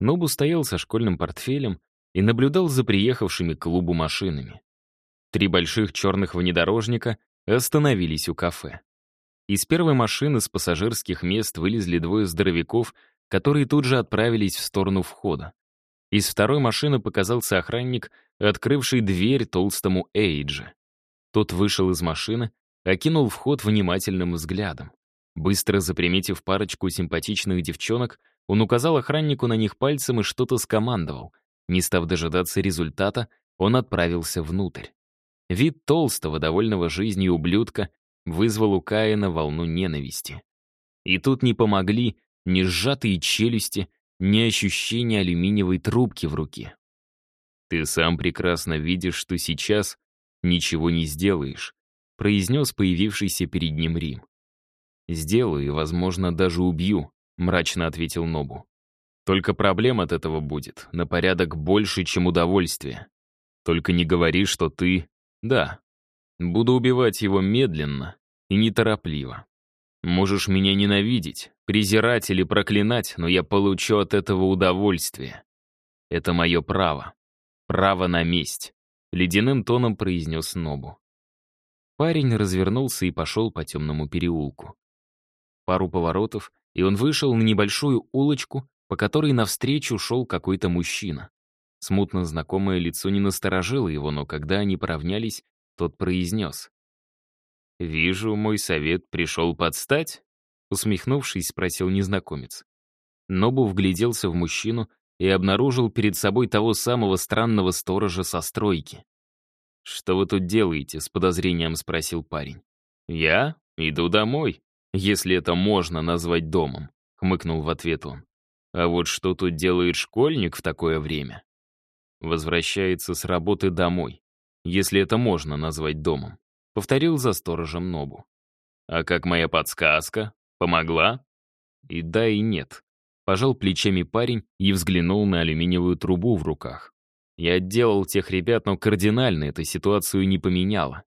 Нобу стоял со школьным портфелем и наблюдал за приехавшими к клубу машинами. 3 больших черных внедорожника остановились у кафе. Из первой машины с пассажирских мест вылезли 2 здоровяков, которые тут же отправились в сторону входа. Из второй машины показался охранник, открывший дверь толстому Эйджи. Тот вышел из машины, окинул вход внимательным взглядом. Быстро заприметив парочку симпатичных девчонок, он указал охраннику на них пальцем и что-то скомандовал. Не став дожидаться результата, он отправился внутрь. Вид толстого, довольного жизнью ублюдка вызвал у Каина волну ненависти. И тут не помогли ни сжатые челюсти, ни ощущение алюминиевой трубки в руке. «Ты сам прекрасно видишь, что сейчас ничего не сделаешь», произнес появившийся перед ним Рим. «Сделаю и, возможно, даже убью», — мрачно ответил Нобу. «Только проблем от этого будет на порядок больше, чем удовольствие. Только не говори, что ты...» «Да, буду убивать его медленно и неторопливо. Можешь меня ненавидеть, презирать или проклинать, но я получу от этого удовольствие. Это мое право. Право на месть», — ледяным тоном произнес Нобу. Парень развернулся и пошел по темному переулку. Пару поворотов, и он вышел на небольшую улочку, по которой навстречу шел какой-то мужчина. Смутно знакомое лицо не насторожило его, но когда они поравнялись, тот произнес: «Вижу, мой совет пришел подстать?» Усмехнувшись, спросил незнакомец. Нобу вгляделся в мужчину и обнаружил перед собой того самого странного сторожа со стройки. «Что вы тут делаете?» — с подозрением спросил парень. «Я иду домой, если это можно назвать домом», — хмыкнул в ответ он. «А вот что тут делает школьник в такое время?» «Возвращается с работы домой, если это можно назвать домом», — повторил за сторожем Нобу. «А как моя подсказка? Помогла?» «И да, и нет», — пожал плечами парень и взглянул на алюминиевую трубу в руках. «Я отделал тех ребят, но кардинально эта ситуацию не поменяла».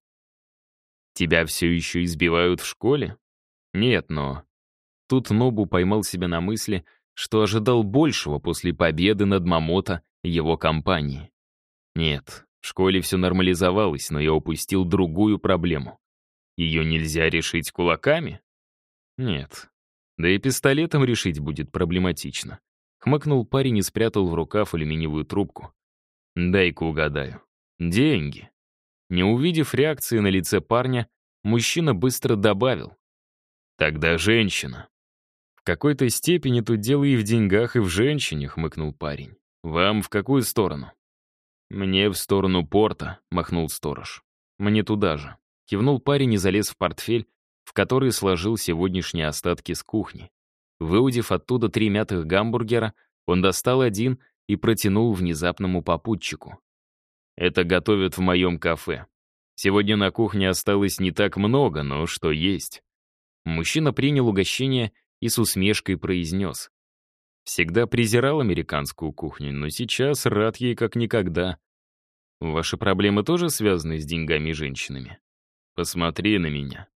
«Тебя все еще избивают в школе?» «Нет, но...» Тут Нобу поймал себя на мысли, что ожидал большего после победы над Мамото и его компанией. «Нет, в школе все нормализовалось, но я упустил другую проблему. Ее нельзя решить кулаками?» «Нет. Да и пистолетом решить будет проблематично», — хмыкнул парень и спрятал в рукав алюминиевую трубку. «Дай-ка угадаю. Деньги». Не увидев реакции на лице парня, мужчина быстро добавил: «Тогда женщина». «В какой-то степени тут дело и в деньгах, и в женщине», — хмыкнул парень. «Вам в какую сторону?» «Мне в сторону порта», — махнул сторож. «Мне туда же». Кивнул парень и залез в портфель, в который сложил сегодняшние остатки с кухни. Выудив оттуда 3 мятых гамбургера, он достал один и протянул внезапному попутчику. «Это готовят в моем кафе. Сегодня на кухне осталось не так много, но что есть». Мужчина принял угощение и с усмешкой произнес: «Всегда презирал американскую кухню, но сейчас рад ей как никогда. Ваши проблемы тоже связаны с деньгами и женщинами? Посмотри на меня.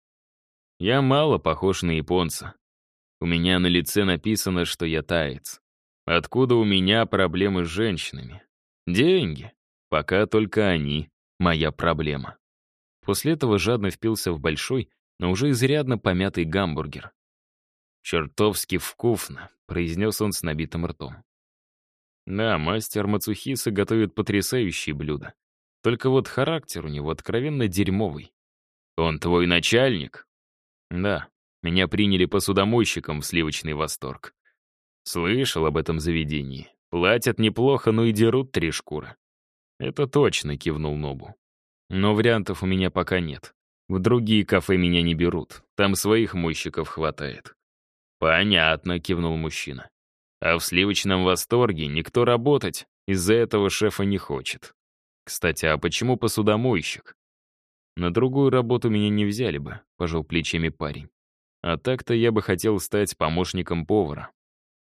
Я мало похож на японца. У меня на лице написано, что я таец. Откуда у меня проблемы с женщинами? Деньги. Пока только они моя проблема». После этого жадно впился в большой, но уже изрядно помятый гамбургер. «Чертовски вкусно», — произнес он с набитым ртом. «Да, мастер Мацухиса готовит потрясающие блюда. Только вот характер у него откровенно дерьмовый». «Он твой начальник?» «Да, меня приняли посудомойщиком в сливочный восторг. Слышал об этом заведении. Платят неплохо, но и дерут 3 шкуры». «Это точно», — кивнул Нобу. «Но вариантов у меня пока нет. В другие кафе меня не берут. Там своих мойщиков хватает». «Понятно», — кивнул мужчина. «А в сливочном восторге никто работать из-за этого шефа не хочет. Кстати, а почему посудомойщик?» «На другую работу меня не взяли бы», — пожал плечами парень. «А так-то я бы хотел стать помощником повара».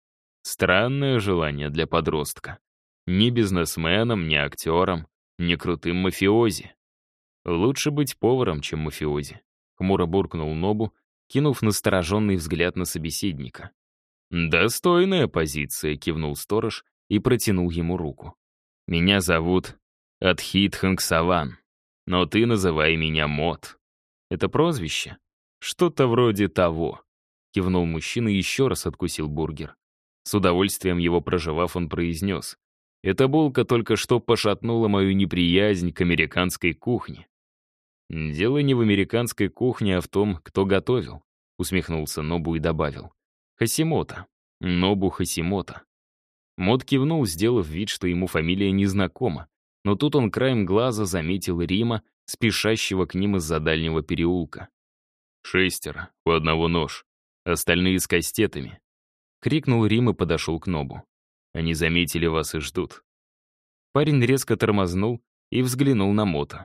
Странное желание для подростка. Ни бизнесменом, ни актером, ни крутым мафиози. Лучше быть поваром, чем мафиози. Хмуро буркнул Нобу, кинув настороженный взгляд на собеседника. «Достойная позиция», — кивнул сторож и протянул ему руку. «Меня зовут Адхит Хангсаван, но ты называй меня Мот. Это прозвище? Что-то вроде того». Кивнул мужчина и еще раз откусил бургер. С удовольствием его прожевав, он произнес: «Эта булка только что пошатнула мою неприязнь к американской кухне». «Дело не в американской кухне, а в том, кто готовил», усмехнулся Нобу и добавил: «Хасимото. Нобу Хасимото». Мот кивнул, сделав вид, что ему фамилия незнакома, но тут он краем глаза заметил Рима, спешащего к ним из-за дальнего переулка. «6, у одного нож, остальные с кастетами», — крикнул Рим и подошел к Нобу. «Они заметили вас и ждут». Парень резко тормознул и взглянул на Мота.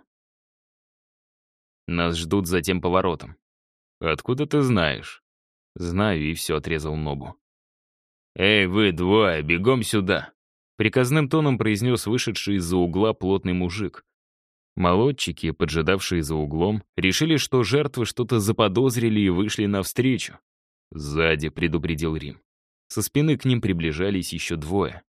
«Нас ждут за тем поворотом». «Откуда ты знаешь?» «Знаю, и все», — отрезал Нобу. «Эй, вы двое, бегом сюда!» Приказным тоном произнес вышедший из-за угла плотный мужик. Молодчики, поджидавшие за углом, решили, что жертвы что-то заподозрили и вышли навстречу. «Сзади», — предупредил Рим. Со спины к ним приближались еще двое.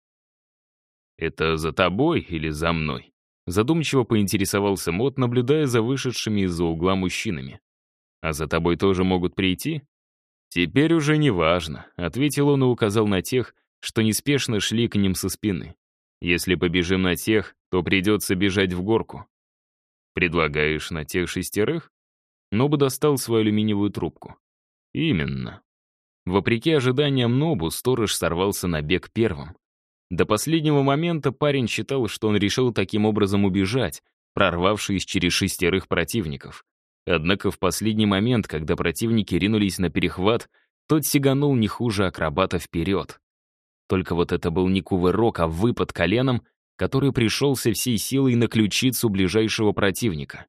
«Это за тобой или за мной?» Задумчиво поинтересовался Мот, наблюдая за вышедшими из-за угла мужчинами. «А за тобой тоже могут прийти?» «Теперь уже не важно», — ответил он и указал на тех, что неспешно шли к ним со спины. «Если побежим на тех, то придется бежать в горку». «Предлагаешь на тех 6?» Нобу достал свою алюминиевую трубку. «Именно». Вопреки ожиданиям Нобу, сторож сорвался на бег первым. До последнего момента парень считал, что он решил таким образом убежать, прорвавшись через 6 противников. Однако в последний момент, когда противники ринулись на перехват, тот сиганул не хуже акробата вперед. Только вот это был не кувырок, а выпад коленом, который пришелся всей силой на ключицу ближайшего противника.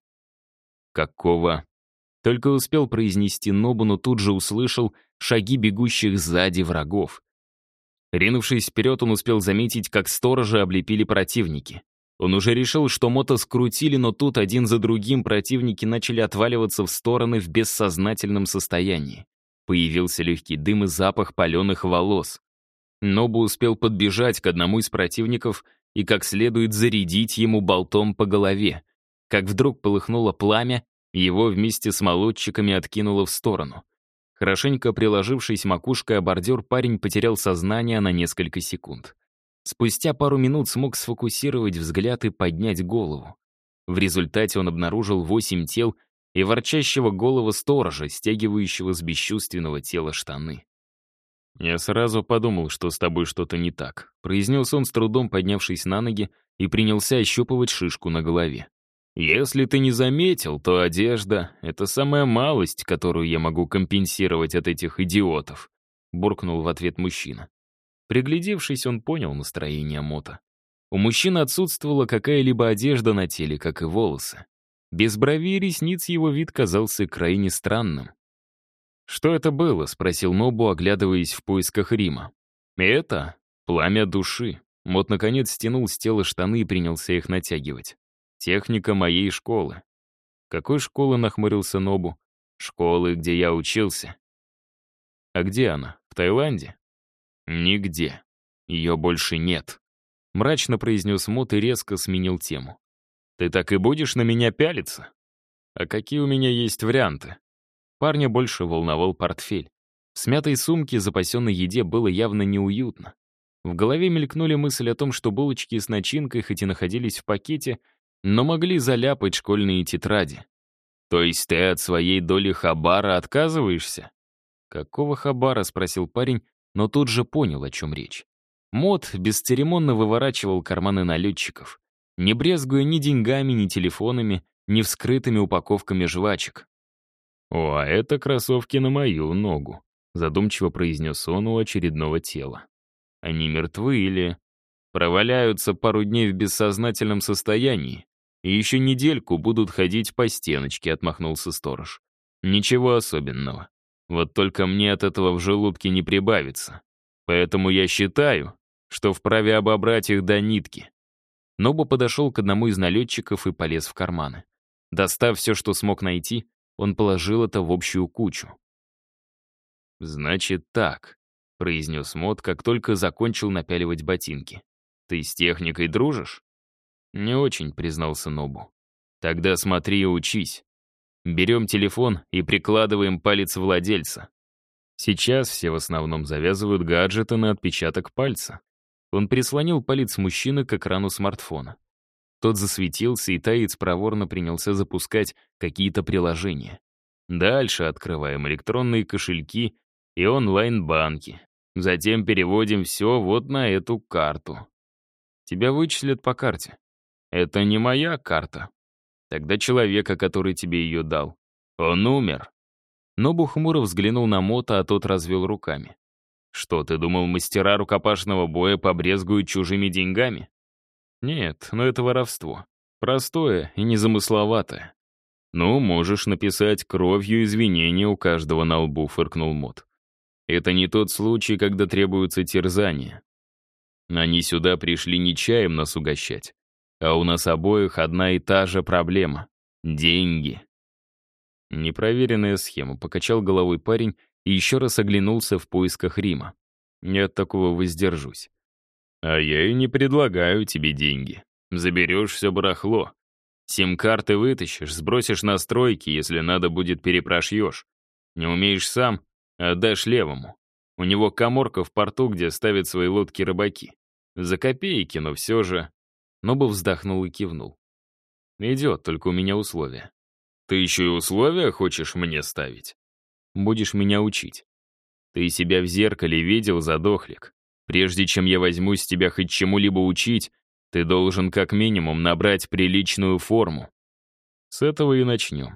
«Какого?» Только успел произнести Нобу, но тут же услышал шаги бегущих сзади врагов. Ринувшись вперед, он успел заметить, как сторожа облепили противники. Он уже решил, что Мота скрутили, но тут один за другим противники начали отваливаться в стороны в бессознательном состоянии. Появился легкий дым и запах паленых волос. Нобу успел подбежать к одному из противников и как следует зарядить ему болтом по голове. Как вдруг полыхнуло пламя, его вместе с молодчиками откинуло в сторону. Хорошенько приложившись макушкой о бордюр, парень потерял сознание на несколько секунд. Спустя пару минут смог сфокусировать взгляд и поднять голову. В результате он обнаружил 8 тел и ворчащего голого сторожа, стягивающего с бесчувственного тела штаны. «Я сразу подумал, что с тобой что-то не так», произнес он, с трудом поднявшись на ноги, и принялся ощупывать шишку на голове. «Если ты не заметил, то одежда — это самая малость, которую я могу компенсировать от этих идиотов», буркнул в ответ мужчина. Приглядевшись, он понял настроение Мота. У мужчины отсутствовала какая-либо одежда на теле, как и волосы. Без бровей и ресниц его вид казался крайне странным. «Что это было?» — спросил Нобу, оглядываясь в поисках Рима. «Это пламя души». Мот наконец стянул с тела штаны и принялся их натягивать. «Техника моей школы». «Какой школы?» — нахмурился Нобу. «Школы, где я учился». «А где она? В Таиланде?» «Нигде. Ее больше нет», — мрачно произнес Мот и резко сменил тему. «Ты так и будешь на меня пялиться? А какие у меня есть варианты?» Парня больше волновал портфель. В смятой сумке запасенной еде было явно неуютно. В голове мелькнули мысли о том, что булочки с начинкой хоть и находились в пакете, но могли заляпать школьные тетради. «То есть ты от своей доли хабара отказываешься?» «Какого хабара?» — спросил парень, но тут же понял, о чем речь. Мот бесцеремонно выворачивал карманы налетчиков, не брезгуя ни деньгами, ни телефонами, ни вскрытыми упаковками жвачек. «О, а это кроссовки на мою ногу», — задумчиво произнес он у очередного тела. «Они мертвы или проваляются пару дней в бессознательном состоянии и еще недельку будут ходить по стеночке», — отмахнулся сторож. «Ничего особенного. Вот только мне от этого в желудке не прибавится. Поэтому я считаю, что вправе обобрать их до нитки». Нобу подошел к одному из налетчиков и полез в карманы. Достав все, что смог найти, он положил это в общую кучу. «Значит так», — произнес Мот, как только закончил напяливать ботинки. Ты с техникой дружишь? Не очень, признался Нобу. Тогда смотри и учись. Берем телефон и прикладываем палец владельца. Сейчас все в основном завязывают гаджеты на отпечаток пальца. Он прислонил палец мужчины к экрану смартфона. Тот засветился, и таец проворно принялся запускать какие-то приложения. Дальше открываем электронные кошельки и онлайн-банки. Затем переводим все вот на эту карту. Тебя вычислят по карте. Это не моя карта. Тогда человека, который тебе ее дал. Он умер. Нобу хмуро взглянул на Мота, а тот развел руками. Что, ты думал, мастера рукопашного боя побрезгуют чужими деньгами? Нет, но это воровство. Простое и незамысловатое. Ну, можешь написать кровью извинения у каждого на лбу, фыркнул Мот. Это не тот случай, когда требуются терзания. Они сюда пришли не чаем нас угощать, а у нас обоих одна и та же проблема — деньги. Непроверенная схема, покачал головой парень и еще раз оглянулся в поисках Рима. Я от такого воздержусь. А я и не предлагаю тебе деньги. Заберешь все барахло. Сим-карты вытащишь, сбросишь настройки, если надо будет перепрошьешь. Не умеешь сам — отдашь левому. У него каморка в порту, где ставят свои лодки рыбаки. За копейки, но все же... Нобу вздохнул и кивнул. Идет, только у меня условия. Ты еще и условия хочешь мне ставить? Будешь меня учить. Ты себя в зеркале видел, задохлик? Прежде чем я возьмусь тебя хоть чему-либо учить, ты должен как минимум набрать приличную форму. С этого и начнем.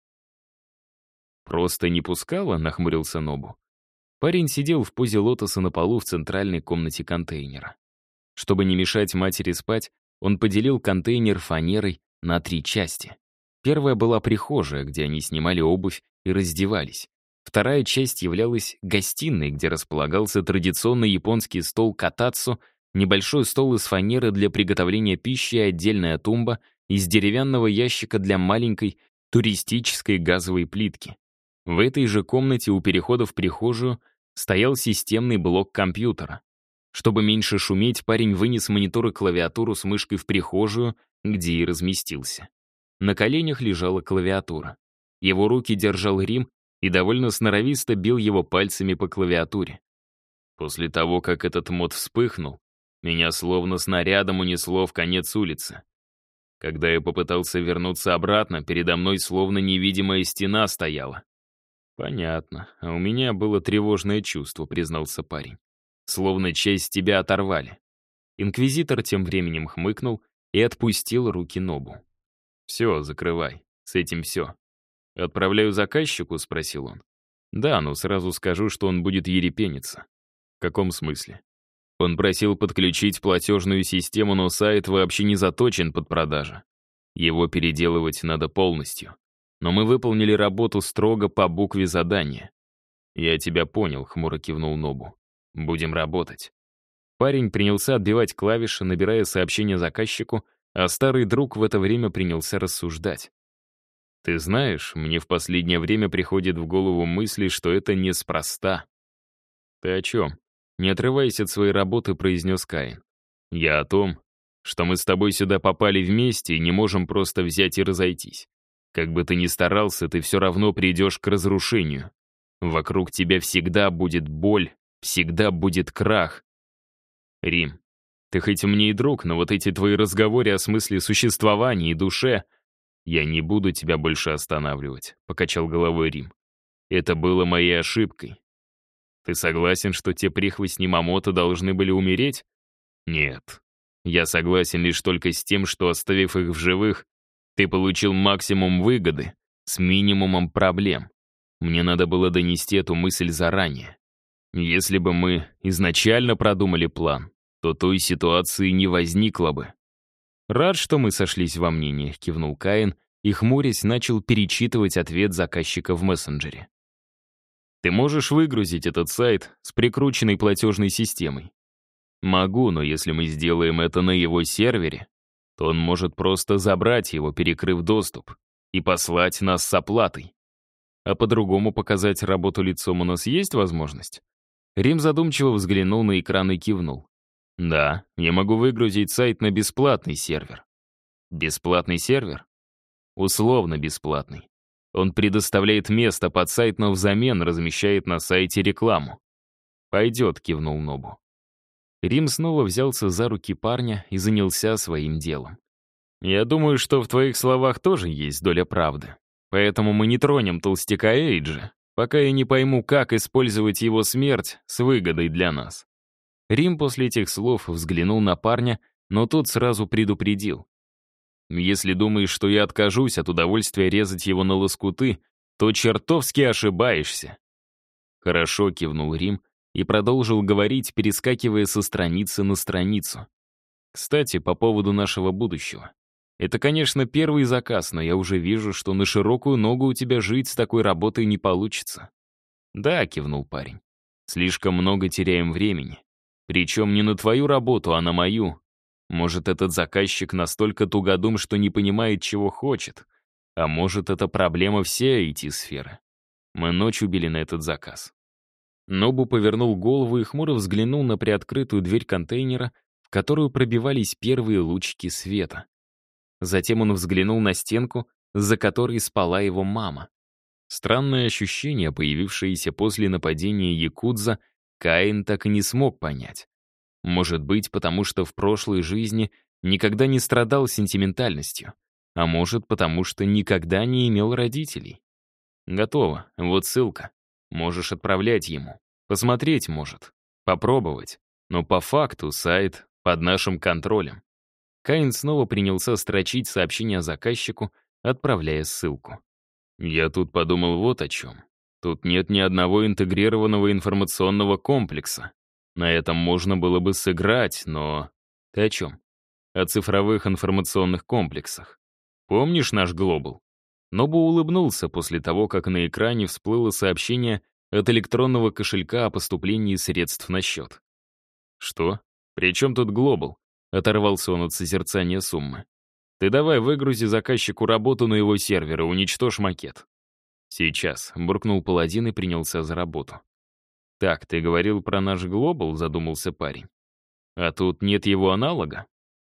Просто не пускала, нахмурился Нобу. Парень сидел в позе лотоса на полу в центральной комнате контейнера. Чтобы не мешать матери спать, он поделил контейнер фанерой на 3 части. Первая была прихожая, где они снимали обувь и раздевались. Вторая часть являлась гостиной, где располагался традиционный японский стол катацу, небольшой стол из фанеры для приготовления пищи и отдельная тумба из деревянного ящика для маленькой туристической газовой плитки. В этой же комнате у перехода в прихожую стоял системный блок компьютера. Чтобы меньше шуметь, парень вынес монитор и клавиатуру с мышкой в прихожую, где и разместился. На коленях лежала клавиатура. Его руки держал Рим и довольно сноровисто бил его пальцами по клавиатуре. После того, как этот мод вспыхнул, меня словно снарядом унесло в конец улицы. Когда я попытался вернуться обратно, передо мной словно невидимая стена стояла. «Понятно, а у меня было тревожное чувство», — признался парень. «Словно часть тебя оторвали». Инквизитор тем временем хмыкнул и отпустил руки Нобу. «Все, закрывай. С этим все». «Отправляю заказчику?» — спросил он. «Да, но сразу скажу, что он будет ерепениться». «В каком смысле?» Он просил подключить платежную систему, но сайт вообще не заточен под продажи. Его переделывать надо полностью. Но мы выполнили работу строго по букве задания. «Я тебя понял», — хмуро кивнул Нобу. «Будем работать». Парень принялся отбивать клавиши, набирая сообщение заказчику, а старый друг в это время принялся рассуждать. «Ты знаешь, мне в последнее время приходит в голову мысли, что это неспроста». «Ты о чем?» — не отрываясь от своей работы, произнес Каин. «Я о том, что мы с тобой сюда попали вместе и не можем просто взять и разойтись. Как бы ты ни старался, ты все равно придешь к разрушению. Вокруг тебя всегда будет боль, всегда будет крах. Рим, ты хоть мне и друг, но вот эти твои разговоры о смысле существования и душе... Я не буду тебя больше останавливать», — покачал головой Рим. «Это было моей ошибкой. Ты согласен, что те прихвостни Мамото должны были умереть? Нет. Я согласен лишь только с тем, что, оставив их в живых, ты получил максимум выгоды с минимумом проблем. Мне надо было донести эту мысль заранее. Если бы мы изначально продумали план, то той ситуации не возникло бы». «Рад, что мы сошлись во мнениях», — кивнул Каин и, хмурясь, начал перечитывать ответ заказчика в мессенджере. «Ты можешь выгрузить этот сайт с прикрученной платежной системой?» «Могу, но если мы сделаем это на его сервере, то он может просто забрать его, перекрыв доступ, и послать нас с оплатой. А по-другому показать работу лицом у нас есть возможность?» Рим задумчиво взглянул на экран и кивнул. Да, я могу выгрузить сайт на бесплатный сервер. Бесплатный сервер? Условно бесплатный. Он предоставляет место под сайт, но взамен размещает на сайте рекламу. «Пойдет», — кивнул Нобу. Рим снова взялся за руки парня и занялся своим делом. «Я думаю, что в твоих словах тоже есть доля правды. Поэтому мы не тронем толстяка Эйджа, пока я не пойму, как использовать его смерть с выгодой для нас». Рим после этих слов взглянул на парня, но тот сразу предупредил. «Если думаешь, что я откажусь от удовольствия резать его на лоскуты, то чертовски ошибаешься». «Хорошо», — кивнул Рим и продолжил говорить, перескакивая со страницы на страницу. «Кстати, по поводу нашего будущего. Это, конечно, первый заказ, но я уже вижу, что на широкую ногу у тебя жить с такой работой не получится». «Да», — кивнул парень. «Слишком много теряем времени. Причем не на твою работу, а на мою. Может, этот заказчик настолько тугодум, что не понимает, чего хочет. А может, это проблема всей IT-сферы. Мы ночь убили на этот заказ». Нобу повернул голову и хмуро взглянул на приоткрытую дверь контейнера, в которую пробивались первые лучики света. Затем он взглянул на стенку, за которой спала его мама. Странное ощущение, появившееся после нападения якудза, Каин так и не смог понять. Может быть, потому что в прошлой жизни никогда не страдал сентиментальностью, а может, потому что никогда не имел родителей. Готово, вот ссылка. Можешь отправлять ему. Посмотреть может. Попробовать. Но по факту сайт под нашим контролем. Каин снова принялся строчить сообщение заказчику, отправляя ссылку. Я тут подумал вот о чем. Тут нет ни одного интегрированного информационного комплекса. На этом можно было бы сыграть, но... Ты о чем? О цифровых информационных комплексах. Помнишь наш Глобал? Нобу улыбнулся после того, как на экране всплыло сообщение от электронного кошелька о поступлении средств на счет. «Что? При чем тут Глобал?» — оторвался он от созерцания суммы. «Ты давай выгрузи заказчику работу на его сервер и уничтожь макет». «Сейчас», — буркнул паладин и принялся за работу. «Так, ты говорил про наш Глобал?» — задумался парень. «А тут нет его аналога?»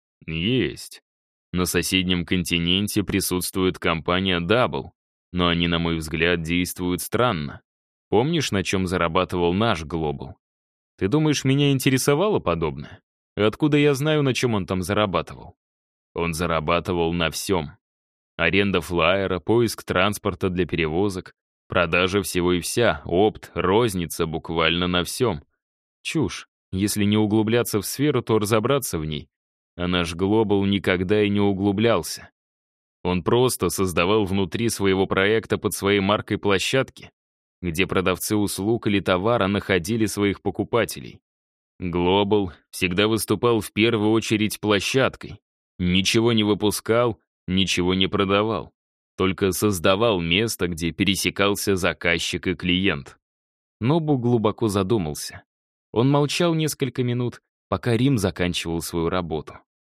«Есть. На соседнем континенте присутствует компания Double, но они, на мой взгляд, действуют странно. Помнишь, на чем зарабатывал наш Глобал? Ты думаешь, меня интересовало подобное? Откуда я знаю, на чем он там зарабатывал? Он зарабатывал на всем. Аренда флайера, поиск транспорта для перевозок, продажа всего и вся, опт, розница буквально на всем. Чушь. Если не углубляться в сферу, то разобраться в ней. А наш Глобал никогда и не углублялся. Он просто создавал внутри своего проекта под своей маркой площадки, где продавцы услуг или товара находили своих покупателей. Глобал всегда выступал в первую очередь площадкой. Ничего не выпускал, ничего не продавал. Только создавал место, где пересекался заказчик и клиент. Нобу глубоко задумался. Он молчал несколько минут, пока Рим заканчивал свою работу.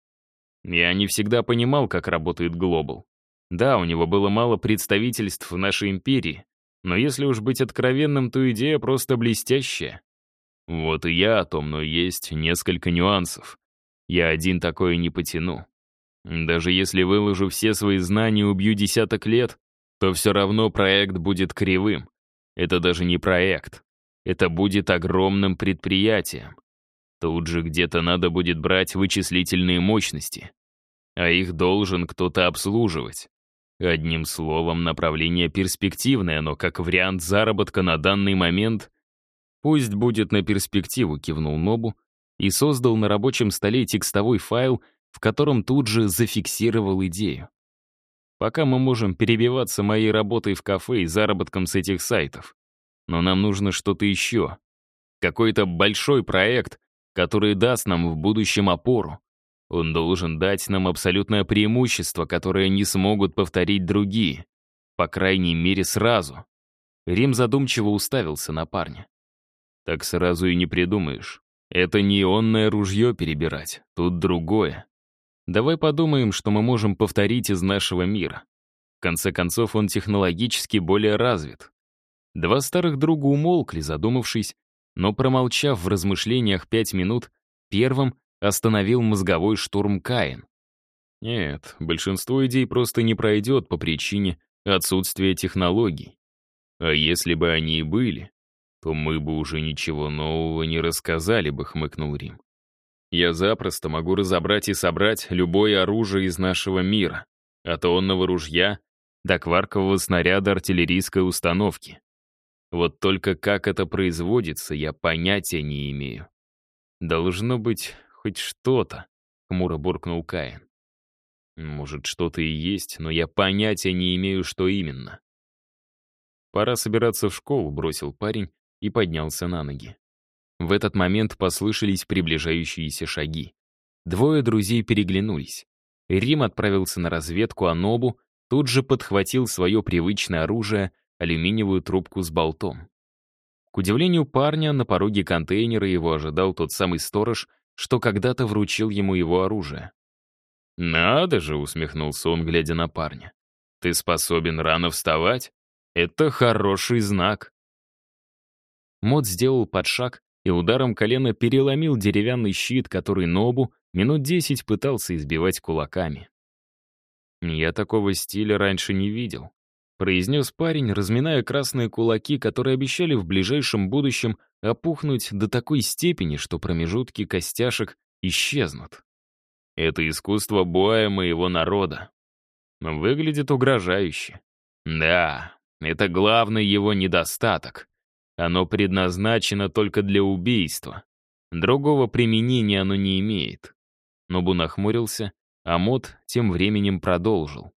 Я не всегда понимал, как работает Глобал. Да, у него было мало представительств в нашей империи, но если уж быть откровенным, то идея просто блестящая. Вот и я о том, но есть несколько нюансов. Я один такое не потяну. Даже если выложу все свои знания и убью десяток лет, то все равно проект будет кривым. Это даже не проект. Это будет огромным предприятием. Тут же где-то надо будет брать вычислительные мощности. А их должен кто-то обслуживать. Одним словом, направление перспективное, но как вариант заработка на данный момент... «Пусть будет на перспективу», — кивнул Нобу и создал на рабочем столе текстовой файл, в котором тут же зафиксировал идею. «Пока мы можем перебиваться моей работой в кафе и заработком с этих сайтов. Но нам нужно что-то еще. Какой-то большой проект, который даст нам в будущем опору. Он должен дать нам абсолютное преимущество, которое не смогут повторить другие. По крайней мере, сразу». Рим задумчиво уставился на парня. «Так сразу и не придумаешь. Это не ионное ружье перебирать, тут другое. Давай подумаем, что мы можем повторить из нашего мира. В конце концов, он технологически более развит». Два старых друга умолкли, задумавшись, но, промолчав в размышлениях 5 минут, Первым остановил мозговой штурм Каин. Нет, большинство идей просто не пройдет по причине отсутствия технологий. А если бы они и были, то мы бы уже ничего нового не рассказали бы, хмыкнул Рим. Я запросто могу разобрать и собрать любое оружие из нашего мира, от онного ружья до кваркового снаряда артиллерийской установки. Вот только как это производится, я понятия не имею. Должно быть хоть что-то, хмуро буркнул Каин. Может, что-то и есть, но я понятия не имею, что именно. Пора собираться в школу, бросил парень и поднялся на ноги. В этот момент послышались приближающиеся шаги. Двое друзей переглянулись. Рим отправился на разведку, а Нобу тут же подхватил свое привычное оружие, алюминиевую трубку с болтом. К удивлению парня, на пороге контейнера его ожидал тот самый сторож, что когда-то вручил ему его оружие. «Надо же», — усмехнулся он, глядя на парня. «Ты способен рано вставать? Это хороший знак». Мот сделал подшаг и ударом колена переломил деревянный щит, который Нобу минут 10 пытался избивать кулаками. «Я такого стиля раньше не видел», — произнес парень, разминая красные кулаки, которые обещали в ближайшем будущем опухнуть до такой степени, что промежутки костяшек исчезнут. «Это искусство боя моего народа. Выглядит угрожающе. Да, это главный его недостаток. Оно предназначено только для убийства. Другого применения оно не имеет». Нобу нахмурился, а Мот тем временем продолжил.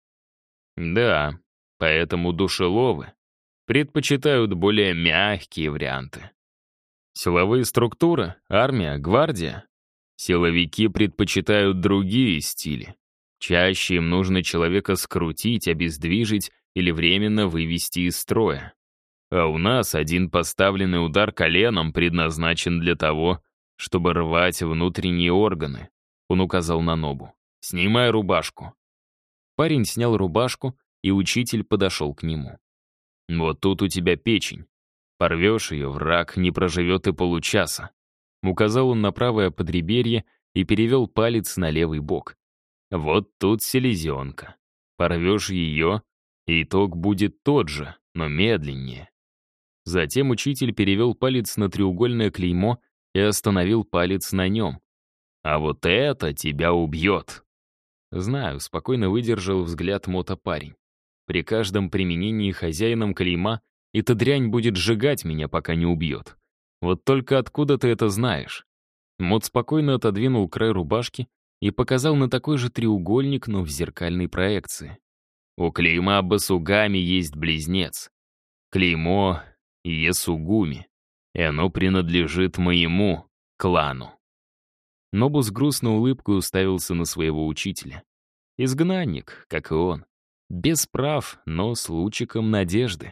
«Да, поэтому душеловы предпочитают более мягкие варианты. Силовые структуры, армия, гвардия. Силовики предпочитают другие стили. Чаще им нужно человека скрутить, обездвижить или временно вывести из строя. А у нас один поставленный удар коленом предназначен для того, чтобы рвать внутренние органы», — он указал на Нобу. «Снимай рубашку». Парень снял рубашку, и учитель подошел к нему. «Вот тут у тебя печень. Порвешь ее, враг не проживет и получаса». Указал он на правое подреберье и перевел палец на левый бок. «Вот тут селезенка. Порвешь ее, и итог будет тот же, но медленнее». Затем учитель перевел палец на треугольное клеймо и остановил палец на нем. «А вот это тебя убьет». «Знаю», — спокойно выдержал взгляд Мота парень. «При каждом применении хозяином клейма эта дрянь будет сжигать меня, пока не убьет. Вот только откуда ты это знаешь?» Мот спокойно отодвинул край рубашки и показал на такой же треугольник, но в зеркальной проекции. «У клейма Басугами есть близнец. Клеймо Есугуми, и оно принадлежит моему клану». Нобу с грустной улыбкой уставился на своего учителя. Изгнанник, как и он. Без прав, но с лучиком надежды.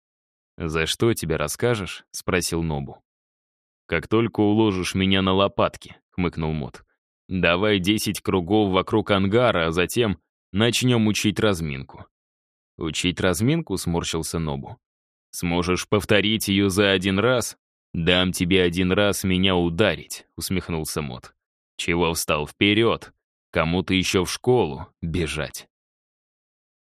«За что тебе расскажешь?» — спросил Нобу. «Как только уложишь меня на лопатки», — хмыкнул Мот. «Давай 10 кругов вокруг ангара, а затем начнем учить разминку». «Учить разминку?» — сморщился Нобу. «Сможешь повторить ее за один раз? Дам тебе один раз меня ударить», — усмехнулся Мот. «Чего встал вперед? Кому-то еще в школу бежать».